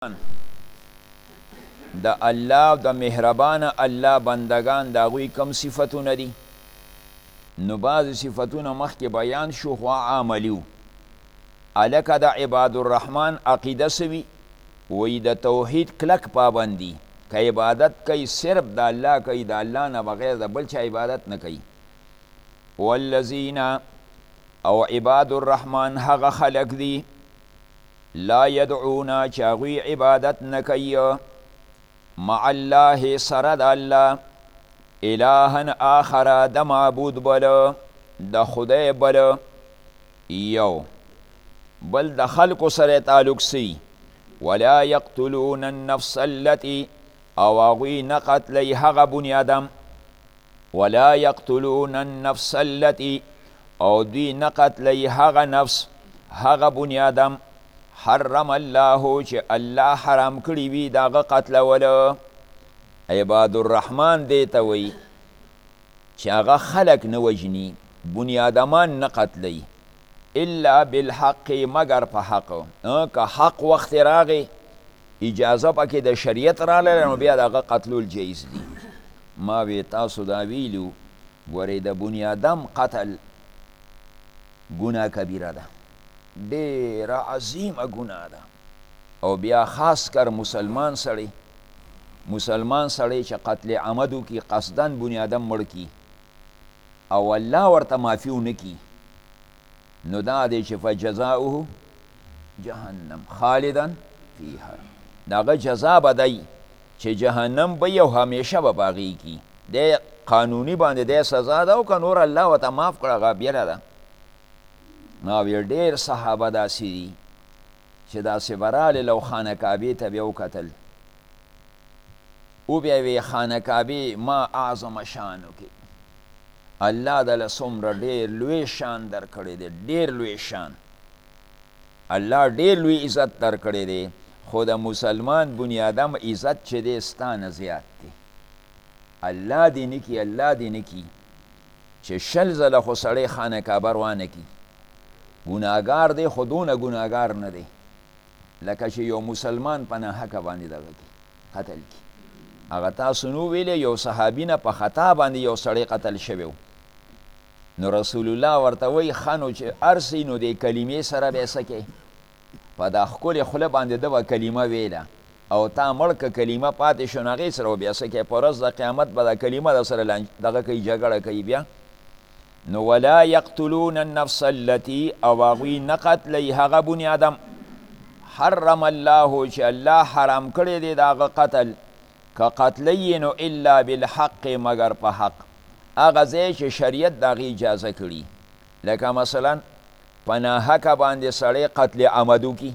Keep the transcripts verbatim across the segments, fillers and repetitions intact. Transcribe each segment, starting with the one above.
د الله د مهربان الله بندگان دا غوی کم صفتونه دي نو بعض صفتونه مخکې بیان شو خو عملیو الکه د عباد الرحمن عقیده سوي وی د توحید کلک پابندی که عبادت کوي صرف د الله کوي د الله نه بغیر د بل چا عبادت نه کوي والذین او عباد الرحمن هغه خلق دي لا يدعونا چاغوی عبادت نکی مع الله سرد الله الها آخر د معبود بل د خدای بل یو بل د خلق سره تعلق سی ولا يقتلون النفس التي او اغوی نقتلی هغه بنی آدم ولا يقتلون النفس التي او دی نقتلی هغه نفس هغه بنی آدم حرم الله چې الله حرام کړی وي داغه قتلوله عباد الرحمن دیته وی چې هغه خلق نه وجني بنی آدمان نه قتلی الا بالحق مگر په حق که حق وخت راغی اجازه پکې د شریعت راغله نو بیا داغه قتلول جایز دي ما وی تاسو دا ویلو ګورې د بنی آدم قتل ګناه کبیره ده ډیره عظیمه ګناه ده او بیا خاص کر مسلمان سړی مسلمان سړی چې قتل عمدو کی قصدن بنی آدم مړ کی او الله ورته معافي ونه کی نو دا دی چې فجزاؤه جهنم خالدا فیها داغه جزا به دی چې جهنم به یو همیشه به باغی کی د قانوني باندې د سزا ده او که نور الله ورته معاف کړه هغه بیره ده نو ډېر صحابه داسې دي چې داسې به راغلل او خانه کعبې ته بیا وکتل او بیا وی خانه کعبې ما اعظم شانو کې الله دله څومره ډېر لوی شان درکړی دی ډېر لوی شان الله ډېر لوی عزت درکړی دی خو د مسلمان بنی آدم عزت چې دی ستا نه زیات دی الله دې نه کي الله دې نه کي چې شل ځله خو سړی خانه کعبه روانه کي ګناهګار دی خو دونه ګناهګار نه دی لکه چې یو مسلمان په ناحقه باندې دغه کی قتل کی هغه تاسو نو ویلې یو صحابي نه په خطا باندې یو سړی قتل شوی نو رسول الله ورته وایي ښه نو چې ارسي نو د کلمې سره به څه کوې په دا ښکلې خوله باندې ده به کلمه ویله او تا مړ که کلمه پاتې شو نو هغې سره به بیا څه کوې په ورځ د قیامت به دا کلمه در سره دغه کوي جګړه کوي بیا نو ولا يقتلون النفس التي او هغوی نه قتلی هغه بني آدم حرم الله چې الله حرام کړی دی د هغه قتل که قتلی نو الا بالحق مگر په حق هغه ځای چې شریعت د هغې اجازه کړي لکه مثلا په ناحقه باندې سړی قتل عمد وکړي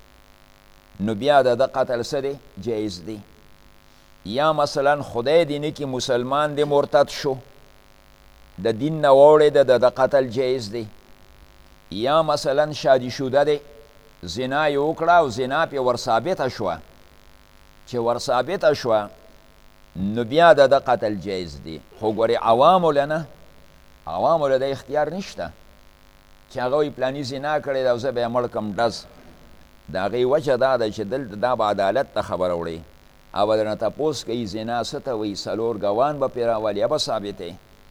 نو بیا د ده قتل څه دی جایز دی یا مثلا خدای دې نه کړي مسلمان دی مرتد شو د دین نه واوړېده د د قتل جایز دی یا مثلا شادي شوده دی زنا یې وکړه او زنا پې ورثابته شوه چې ورثابته شوه نو بیا د د قتل جایز دی خو ګورې عوامو له نه عوامو له د اختیار نشته چې هغه وایي پلاني زنا کړې ده او زه به یې مړ کړم ډز د هغې وجه دا ده چې دلته دا به عدالت ته خبره وړې او به درنه تپوس کوي زنا څه ته وایي څلور ګوان به پرې راولي یا به ثابتې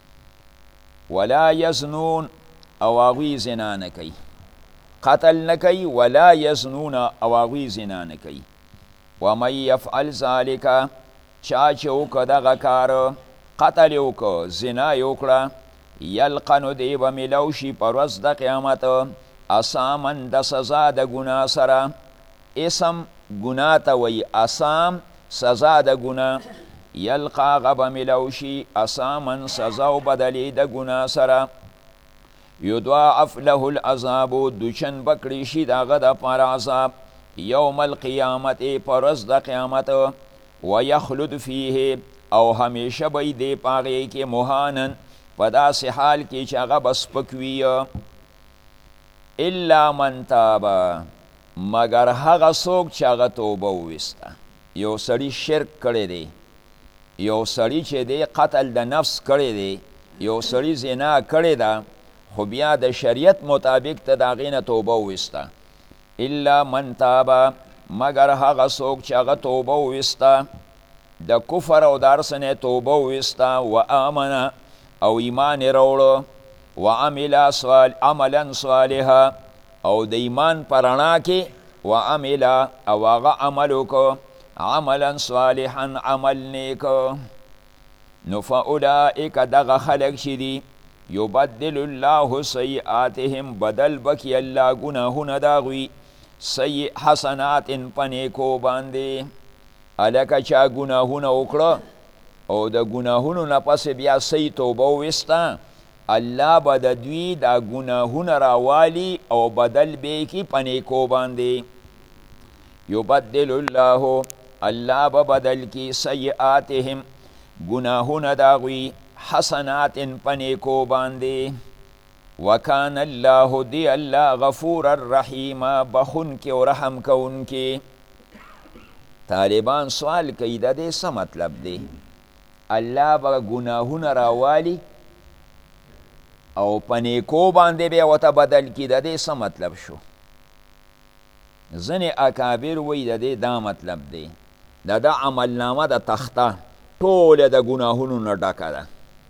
ولا یزنون او هغوی زنا نه کوي قتل نه کوي ولا یزنون او هغوی زنا نه کوي ومن یفعل ذلک چا چې وکړه دغه کار قتل یې وکړه زنا یې وکړه یلقه نو دی به میلو شي په ورځ د قیامت اسامن د سزا د ګناه سره اسم ګناه ته وایي اسام سزا د ګناه یلقا غبا ملوشی اسامن سزا و بدلی د گناه سره یضاعف له العذاب دوچن بکړي شي دغه د پاره عذاب یوم القیامت پرز د قیامت ویخلد فیه او همیشه به دی پاغې کې مهانن په داسې حال کې چې هغه به سپک وي الا من تاب مگر هغه څوک چې هغه توبه وویسته یو سړي شرک کړی دی یو سړی چې دی قتل د نفس کړی دی یو سړی زنا کړی ده خو بیا د شریعت مطابق ته د هغې نه توبه وویسته الا من تاب مگر هغه څوک چې هغه توبه وویسته د کفر او د هر څه نه توبه وویسته و آمنه او ایمان یې راوړه و عمل صال عملا صالحا او د ایمان په رڼا کې و عمل او هغه عمل وکړه عملا صالحا عمل نیک نو فاولئک دغه خلک چې دي یبدل الله سیئاتهم بدل بکی الله ګناهونه د هغوی سیئ حسنات په نیکو باندې هلکه چا ګناهونه وکړه او د ګناهونو نه پس بیا صحیح توبه وویسته الله به د دوی دا ګناهونه راوالي او بدل به یې کړي په نیکو باندې یبدل الله الله به بدل کړي سیئاتهم ګناهونه د هغوی حسنات په نیکو باندې وکان الله دی الله غفور الرحیم بخونکي او رحم کوونکي طالبان سوال کوي د دې څه مطلب دی الله به ګناهونه راوالي او په نیکو باندې بیا ورته بدل کړي د دې څه مطلب شو ځینې اکابر وایي د دې دا مطلب دی د ده عملنامه د تخته ټوله د ګناهونو نه ډکه ده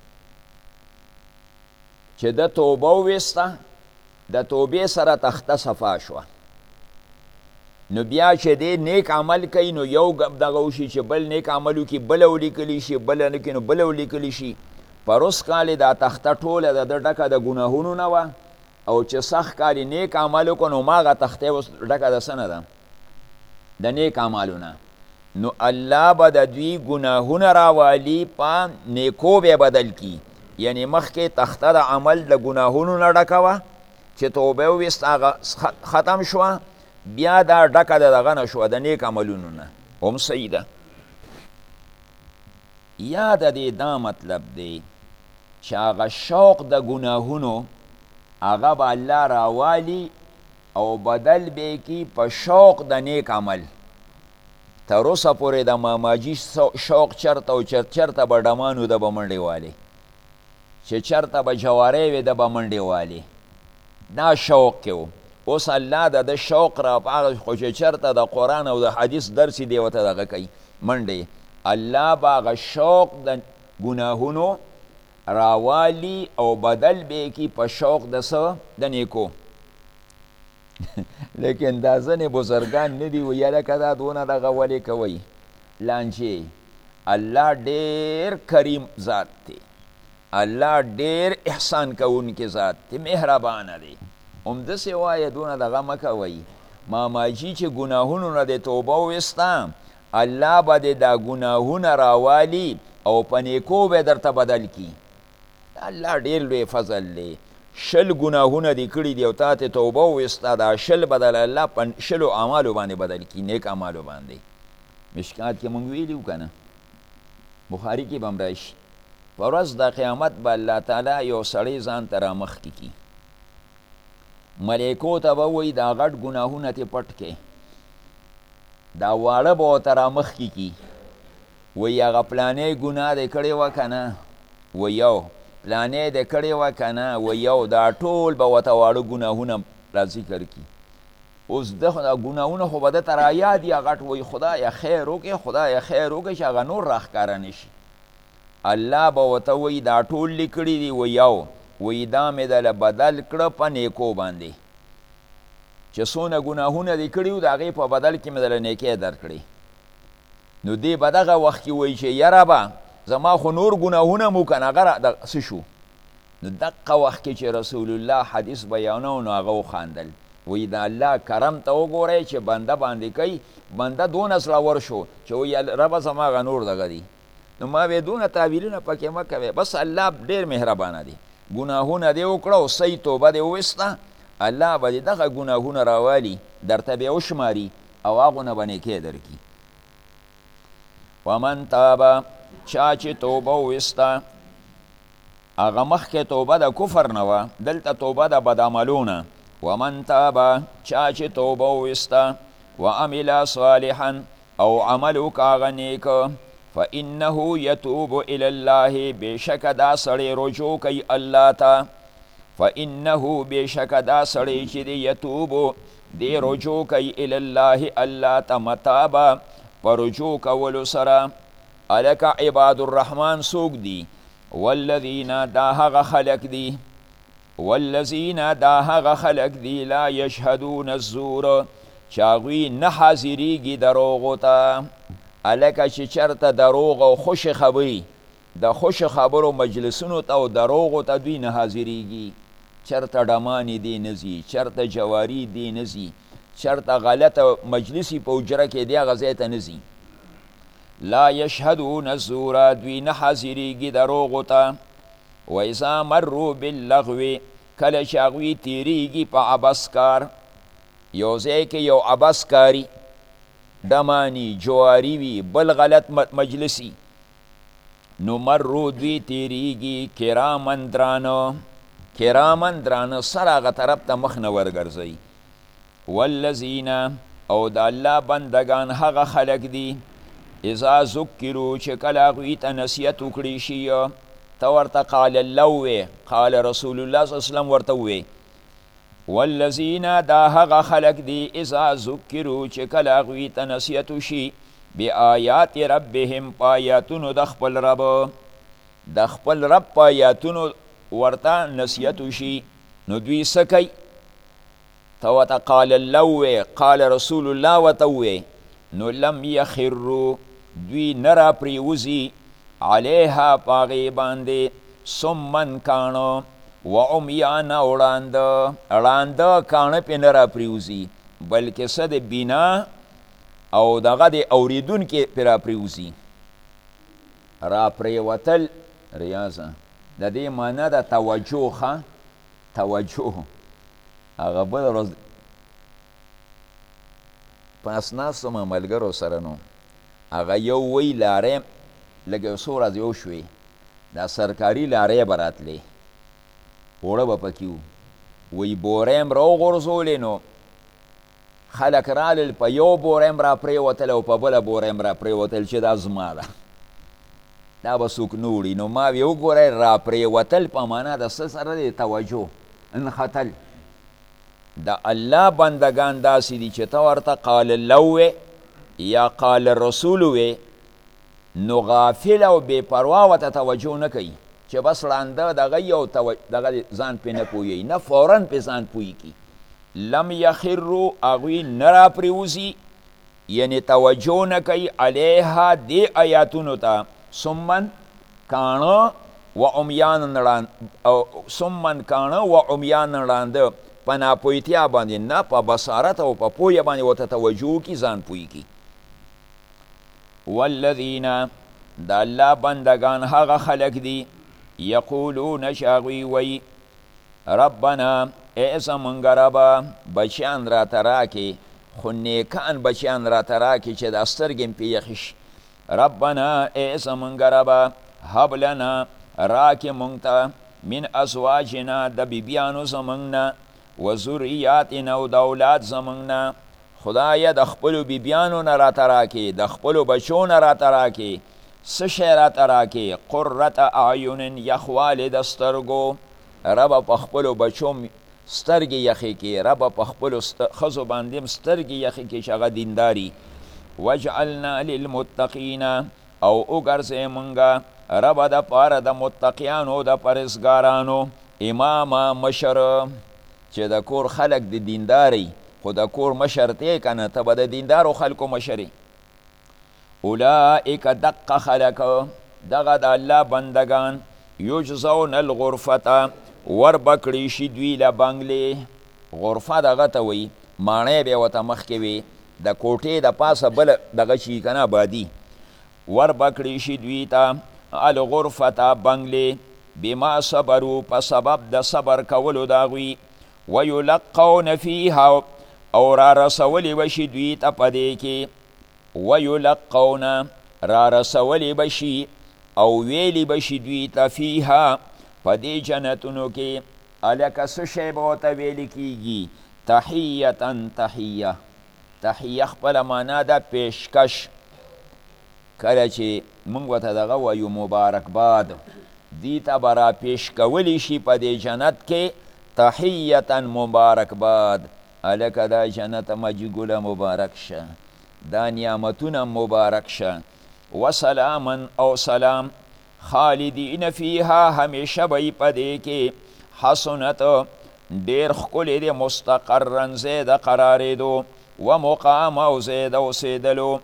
چې د توبه وویسته د توبې سره تخته صفا شوه نو بیا چې دی نیک عمل کوي نو یو دغه وشي چې بل نیک عمل وکړي بله ولیکلی شي بله نه کړي نو بله ولیکلی شي په روز کال دا تخته ټوله د ده ډکه د ګناهونو نه وه او چې سخت کال نیک عمل وکړو نو هماغه تخته اوس ډکه د څه نه ده د نیک عملو نه نو الله به د دوی ګناهونه راوالي په نیکو به بدل کی یعنی مخکې تخته د عمل د ګناهونو نه ډکه وه چې توبه وویست هغه ختم شوه بیا دا ډکه د دغه نه شوه د نیک عملونو نه هم صحیح ده یا د دې دا مطلب دی چې هغه شوق د ګناهونو هغه به الله راوالي او بدل به کی په شوق د نیک عمل تر اوسه پورې د ماماجي شوق چرته او چرته چرته به ډمانو د به منډې والي چې چرته به جوارې وي د به منډې والي دا شوق کې و اوس الله د ده شوق را پاغه خو چې چرته د قرآن او د حدیث درس دی ورته دغه کوي منډې الله به هغه شوق د ګناهونو راوالي او بدل به یې کړي په شوق د څه د نیکو لیکن دا ځنې بزرګان نه دي ویه لکه دا دونه دغه ولې کوئ لانجې الله ډېر کریم ذات دی الله ډېر احسان کوونکی ذات دی مهربانه دی همداسې وایه دونه دغه مه کوئ ماماجي چې ګناهونو نه د توبه وویسته الله به د دا ګناهونه راوالي او په نیکو به درته بدل کړي الله ډېر لوی فضل دی شل ګناهونه دې کړي دي او تا ته توبه وویسته دا شل بدل الله په شلو اعمالو باندې بدل کړي نیک اعمالو باندې مشکات کې مونږ ویلي که نه بخاري کې به هم راشي په ورځ د قیامت به الله تعالی یو سړی ځان ته رامخکې کړي ملیکو ته به وایي دا غټ ګناهونه تې پټ کړي دا واړه به ورته رامخکې کړي وایي هغه پلانې ګناه دې کړې وه که نه و یو پلانې دې کړې وه که نه و یو دا ټول به ورته واړه ګناهونه را ذکر کړي اوس ده دا ګناهونه خو به ده ته رایاد یا غټ وایي خدایه خیر وکړې خدایه خیر وکړې چې هغه نور راښکاره نه شي الله به ورته وایي دا ټول لیکړي دي و یو وایي دا مې دله بدل کړه په نیکو باندې چې څونه ګناهونه دې کړي وو د هغې په بدل کې مې دله نیکۍ درکړې نو دې به دغه وخت کې وایي چې یاره به زما خو نور ګناهونه مو که نه هغه څه شو نو دقه وخت کې چې رسول الله حدیث بیانو نو هغه وخاندل وایي د الله کرم ته وګورئ چې بنده باندې کوي بنده دونه زړور شو چې وایي ربه زما هغه نور دغه دي نو ما وی دونه تعویلونه پکې مه کوې بس الله ډېر مهربانه دی ګناهونه دې وکړه او صحیح توبه دې وویسته الله به دې دغه ګناهونه راوالي درته به یې وشماري او هغونه به نیکۍ درکړي ومن تابه چا چې توبه وویسته هغه مخکې توبه د کفر نه وه دلته توبه د بدعملونه ومن تابه چا چې توبه وویسته وعمل صالحا او عمل وکړه هغه نیکه فإنه يتوب إلى الله بشک دا سړی رجوع کوي الله ته فإنه بشک دا سړی چې دی یتوب دی رجوع کوي الله الله ته متابه په رجوع کولو سره. الکه عباد الرحمن څوک دي؟ والذین دا هغه خلق دي والذین دا هغه خلق دي لا یشهدون الزور چې هغوی نه حاضرېږي دروغو ته. الکه چې چېرته دروغ او خوشې خبرې د خوشو خبرو مجلسونو ته او دروغو ته دوی نه حاضرېږي. چېرته ډمانې دی نه ځي، چېرته جواري دی نه ځي، چېرته غلطه مجلسي په حجره کې دی هغه ځای ته نه ځي. لا یشهدون الزور دوی نه حاضرېږي دروغو ته. و اذا مروا باللغو کله چې هغوی تېرېږي په عبس کار، یو ځای کې یو عبس کاري ډماني جواري وي بل غلط مجلسي، نو مرو دوی تیریږي کرامن درانه کرامن درانه سر هغه طرف ته مخ نه ورګرځئ. والذین او د الله بندگان هغه خلق دي اذا ذکرو چې کله هغوی ته نصیحت وکړی شي ته ورته قال الله ووې قال رسول الله صلی الله علیه وسلم ورته ووې. والذین دا هغه خلق دي اذا ذکرو چې کله هغوی ته نصیحت وشي بآیات ربهم په آیاتونو د خپل رب د خپل رب په آیاتونو ورته نصیحت وشي نو دوی څه کوي؟ ته ورته قال الله ووې قال رسول الله ورته ووې نو لم یخرو دوی نه راپرېوځي علیها په هغې باندې سمن کاڼه و عمیانه وړانده ړانده کاڼه پې نه راپرېوځي بلکې څه د بینا او دغه د اوریدونکي پې راپرېوځي. راپرېوتل ریاضه د دې معنی د توجه ښه توجه. هغه بله ورځ پاس ناست وم ملګرو سره نو هغه یو وی لارۍ لږ یو څو ورځې وشوې دا سرکاري لارۍ به راتلې اوړه به پکې وو وی بوریم راوغورځولې نو خلک رالل په یو بوریم را پرېوتل او په بله بوریم را پرېوتل چې دا زما ده دا به څوک نه وړي. نو ما وی وګورئ را پرېوتل په معنا د څه سره دی؟ توجه انختل. د الله بندگان داسې دي چې ته ورته قال الله ووې یا قال رسول ووې نو غافل او بې پروا ورته توجه نه کوي چې بس ړانده دغه یو دغه ځان پې نه پوهیږي نه فورا پې ځان پوهیږي. لم یخرو هغوی نه راپرېوځي یعنې توجه نه کوي علیها دې آیاتونو ته سمن کاڼه و عمیان سمن کاڼه و عمیان ړانده په ناپوهتیا باندې نه په بصارت او په پوهه باندې ورته توجه وکړي ځان پوه کړي. والذین د الله بندگان هغه خلق دي یقولون چې هغوی وایي ربنا ای زمونږ ربه بچیان راته راکې خو نیکان بچیان راته راکې چې دا سترګې مې پې یخې شي. ربنا ای زمونږ ربه هب لنا راکې مونږ ته من ازواجنا د بیبیانو زمونږ نه و ذریاتنا او د اولاد زمونږ نه خدایه د خپلو بیبیانو نه راته راکې د خپلو بچو نه راته راکې څه شی راته راکې قرة اعین یخوالی د سترګو ربه په خپلو بچو سترګې یخې کې ربه په خپلو ښځو باندې هم سترګې یخې کې چې هغه دینداري. وجعلنا للمتقین او وګرځئ مونږه ربه دپاره د متقیانو د پرهیزګارانو امامه مشر چې د کور خلک د دینداري خو د کور مشر ته که نه ته به د دیندارو خلکو مشرې. اولئک دقه خلک دغه د الله بندگان یجزون الغرفته ور بکړی شي دوی له بنګلې غرفه دغه ته وایي ماڼۍ به ورته مخکې وي د کوټې د پاسه بله دغه شي که نه آبادي ور بکړی شي دوی ته الغرفته بنګلې بما صبرو په سبب د صبر کولو د هغوی ویلقون فیها او را رسولی بشي دوی ته په دې کې ویلقون را رسولی بشي او ویلی بشي دوی ته فیها په دې جنتونو کې هلکه څه شی به ورته ویلی کېږي تحیتا تحیه تحیه خپله معنا ده پیشکش. کله چې موږ ورته دغه وایو مبارکباد دې ته به را پیش کولی شي په دې جنت کې تحیتا مبارکباد الکه دا جنت مجګله مبارک شه، دا نعمتونه مبارک شه. وسلاما او سلام، خالدین فیها همیشه به یې په دې کې، حسنت ډېر ښکلی دی، مستقرا ځای د قرارېدو، و مقام او ځای د اوسېدلو.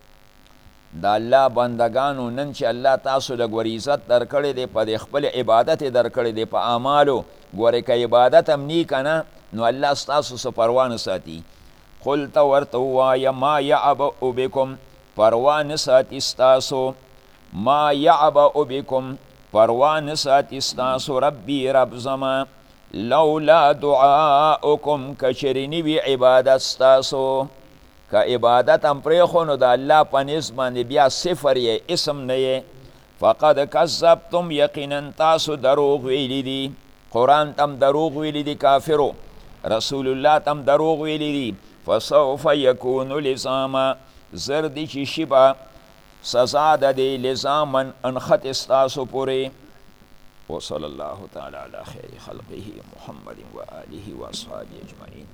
د الله بندگانو نن چې الله تاسو له ګورې عزت درکړی دی، په دې خپل عبادت یې درکړی دی، په اعمالو ګورې که عبادت هم نی که نه نو الله ستاسو څه پروا نه ساتي. قل ته ورته ووایه ما یعبأ بکم، پروا نه ساتي ستاسو، ما یعبأ بکم، پروا نه ساتي ستاسو ربي رب زما، لولا دعاؤکم، که چېرې نه وي عبادت ستاسو. که عبادت هم پرېښو نو د الله په نس باندې بیا صفر یې، اسم نه یې. فقد کذبتم، یقینا تاسو دروغ ویلی دي، قرآن تم دروغ ویلی دي کافرو، رسول الله تم دروغ ویلی دي. فسوف یکون لزاما، زر دی چې شي به سزا د دې لزاما انخط ستاسو پورې. وصلی الله تعالی علی خیر خلقه محمد و آله و اصحابه اجمعین.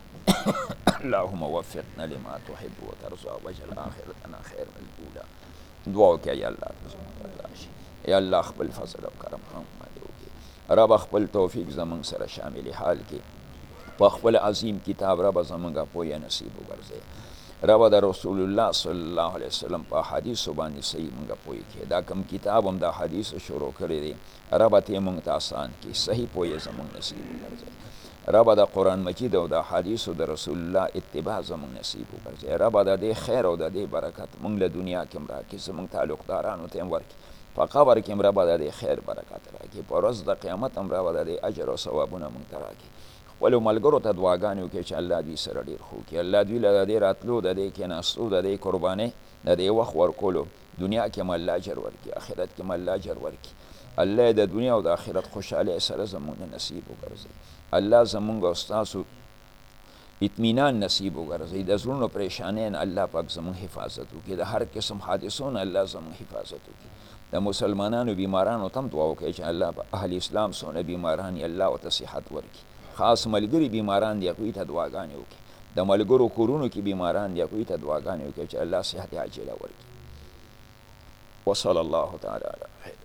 اللهم وفقنا لما تحب وترضى واجعل آخرتنا خير من الأولى. دعا وکړه یا الله یا الله خپل فضل او کرم هم وکړي. رب خپل توفیق زمونږ سره شامل حال کې، په خپل عظیم کتاب رب زمونږه پویه نصیب وګرځوي. رب د رسول الله صلی الله علیه وسلم په حدیثو باندې صحیح مونږه پوی کې، دا کم کتاب هم دا حدیث شروع کړی دی، رب ته مونږ ته آسان کې، صحیح پویه زمونږ نصیب وګرځوي. رب د قرآن مجید او د حدیثو د رسول الله اتباع زمونږ نصیب وګرځوي. رب د دې خیر او د دې برکت مونږ له دنیا کې هم راکړي، زمونږ تعلقدارانو ته هم ورکړي، په قبر کې هم رب د دې خیر برکت راکړي، په ورځ د قیامت هم رب د دې اجر او ثوابونه مونږ ته راکړي. خپلو ملګرو ته دعاګانې وکړي چې الله دوی سره ډېر ښه وکړي، الله دوی له د دې راتلو، د دې کېناستو، د دې قربانۍ، د دې وخت ورکولو، دنیا کې هم الله اجر ورکړي، آخرت کې هم الله اجر ورکړي. الله د دنیا او د آخرت خوشحالۍ سره زمونږ نصیب وګرځوي. الله زمونږ او ستاسو اطمینان نصیب وګرځوي، د زړونو پریشانۍ نه الله پاک زمونږ حفاظت وکړي، د هر قسم حادثو نه الله زمونږ حفاظت وکړي. د مسلمانانو بیمارانو ته هم دعا وکړي چې الله په اهل اسلام څونه بیماران یې الله ورته صحت ورکړي، خاص ملګري بیماران دي هغوی ته دعاګانې وکړي، د ملګرو کورونو کې بیماران دي هغوی ته دعاګانې وکړي چې الله صحت عاجله ورکړي. وصلی الله تعالی علی خیر.